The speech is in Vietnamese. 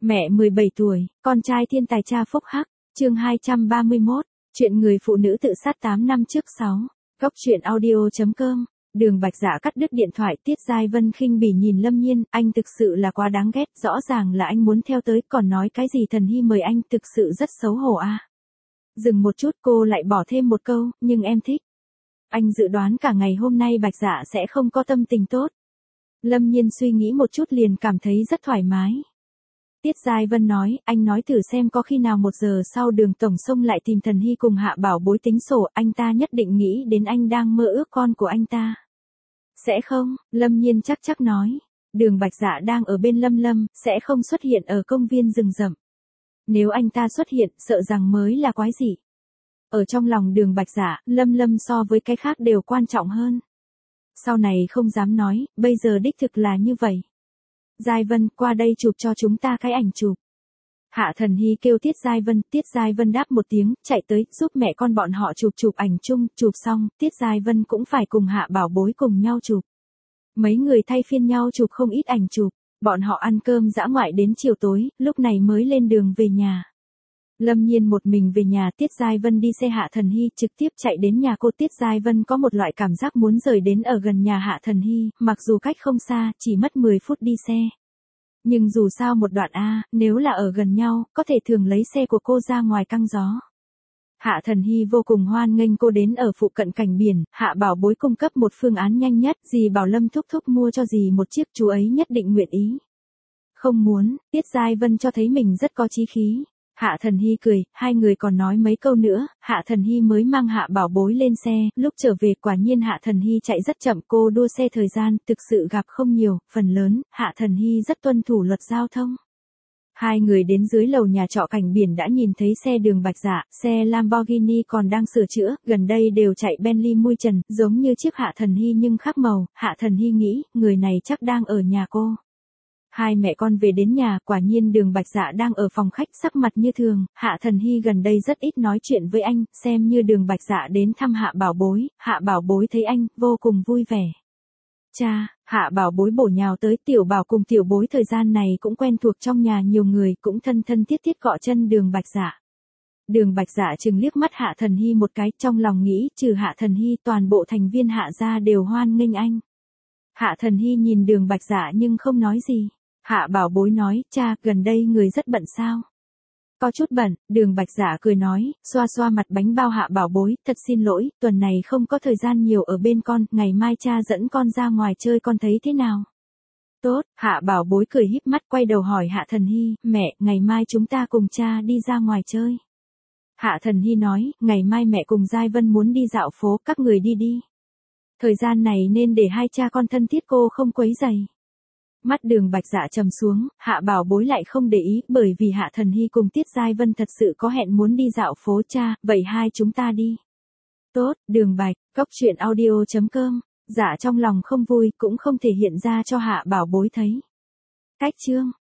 Mẹ 17 tuổi, con trai thiên tài cha phúc hắc, chương 231, chuyện người phụ nữ tự sát 8 năm trước 6. Góc chuyện audio.com. Đường Bạch Dạ cắt đứt điện thoại. Tiết Giai Vân khinh bỉ nhìn Lâm Nhiên, anh thực sự là quá đáng ghét, rõ ràng là anh muốn theo tới, còn nói cái gì Thần Hy mời anh, thực sự rất xấu hổ à. Dừng một chút, cô lại bỏ thêm một câu, nhưng em thích. Anh dự đoán cả ngày hôm nay Bạch Dạ sẽ không có tâm tình tốt. Lâm Nhiên suy nghĩ một chút liền cảm thấy rất thoải mái. Tiết Giai Vân nói, anh nói thử xem có khi nào 1 giờ sau Đường tổng xông lại tìm Thần Hy cùng Hạ Bảo Bối tính sổ, anh ta nhất định nghĩ đến anh đang mơ ước con của anh ta. Sẽ không, Lâm Nhiên chắc nói. Đường Bạch Dạ đang ở bên Lâm, sẽ không xuất hiện ở công viên rừng rậm. Nếu anh ta xuất hiện, sợ rằng mới là quái dị. Ở trong lòng Đường Bạch Dạ, Lâm so với cái khác đều quan trọng hơn. Sau này không dám nói, bây giờ đích thực là như vậy. Giai Vân, qua đây chụp cho chúng ta cái ảnh chụp. Hạ Thần Hy kêu Tiết Giai Vân đáp một tiếng, chạy tới, giúp mẹ con bọn họ chụp ảnh chung, chụp xong, Tiết Giai Vân cũng phải cùng Hạ Bảo Bối cùng nhau chụp. Mấy người thay phiên nhau chụp không ít ảnh chụp, bọn họ ăn cơm dã ngoại đến chiều tối, lúc này mới lên đường về nhà. Lâm Nhiên một mình về nhà, Tiết Giai Vân đi xe Hạ Thần Hy trực tiếp chạy đến nhà cô. Tiết Giai Vân có một loại cảm giác muốn rời đến ở gần nhà Hạ Thần Hy, mặc dù cách không xa, chỉ mất 10 phút đi xe. Nhưng dù sao một đoạn nếu là ở gần nhau, có thể thường lấy xe của cô ra ngoài căng gió. Hạ Thần Hy vô cùng hoan nghênh cô đến ở phụ cận cảnh biển, Hạ Bảo Bối cung cấp một phương án nhanh nhất, dì bảo Lâm thúc mua cho dì một chiếc, chú ấy nhất định nguyện ý. Không muốn, Tiết Giai Vân cho thấy mình rất có chí khí. Hạ Thần Hy cười, hai người còn nói mấy câu nữa, Hạ Thần Hy mới mang Hạ Bảo Bối lên xe, lúc trở về quả nhiên Hạ Thần Hy chạy rất chậm, cô đua xe thời gian, thực sự gặp không nhiều, phần lớn, Hạ Thần Hy rất tuân thủ luật giao thông. Hai người đến dưới lầu nhà trọ cảnh biển đã nhìn thấy xe Đường Bạch Dạ, xe Lamborghini còn đang sửa chữa, gần đây đều chạy Bentley mui trần, giống như chiếc Hạ Thần Hy nhưng khác màu, Hạ Thần Hy nghĩ, người này chắc đang ở nhà cô. Hai mẹ con về đến nhà, quả nhiên Đường Bạch Dạ đang ở phòng khách sắc mặt như thường, Hạ Thần Hy gần đây rất ít nói chuyện với anh, xem như Đường Bạch Dạ đến thăm Hạ Bảo Bối, Hạ Bảo Bối thấy anh, vô cùng vui vẻ. Cha, Hạ Bảo Bối bổ nhào tới, Tiểu Bảo cùng Tiểu Bối thời gian này cũng quen thuộc trong nhà nhiều người, cũng thân thiết cọ chân Đường Bạch Dạ. Đường Bạch Dạ chừng liếc mắt Hạ Thần Hy một cái, trong lòng nghĩ, trừ Hạ Thần Hy toàn bộ thành viên Hạ gia đều hoan nghênh anh. Hạ Thần Hy nhìn Đường Bạch Dạ nhưng không nói gì. Hạ Bảo Bối nói, cha, gần đây người rất bận sao? Có chút bận, Đường Bạch Dạ cười nói, xoa mặt bánh bao Hạ Bảo Bối, thật xin lỗi, tuần này không có thời gian nhiều ở bên con, ngày mai cha dẫn con ra ngoài chơi, con thấy thế nào? Tốt, Hạ Bảo Bối cười híp mắt quay đầu hỏi Hạ Thần Hy, mẹ, ngày mai chúng ta cùng cha đi ra ngoài chơi. Hạ Thần Hy nói, ngày mai mẹ cùng Giai Vân muốn đi dạo phố, các người đi. Thời gian này nên để hai cha con thân thiết, cô không quấy rầy. Mắt Đường Bạch Dạ trầm xuống, Hạ Bảo Bối lại không để ý, bởi vì Hạ Thần Hy cùng Tiết Giai Vân thật sự có hẹn muốn đi dạo phố. Cha, vậy hai chúng ta đi. Tốt, Đường Bạch, góc chuyện audio.com. Dạ trong lòng không vui, cũng không thể hiện ra cho Hạ Bảo Bối thấy. Cách chương.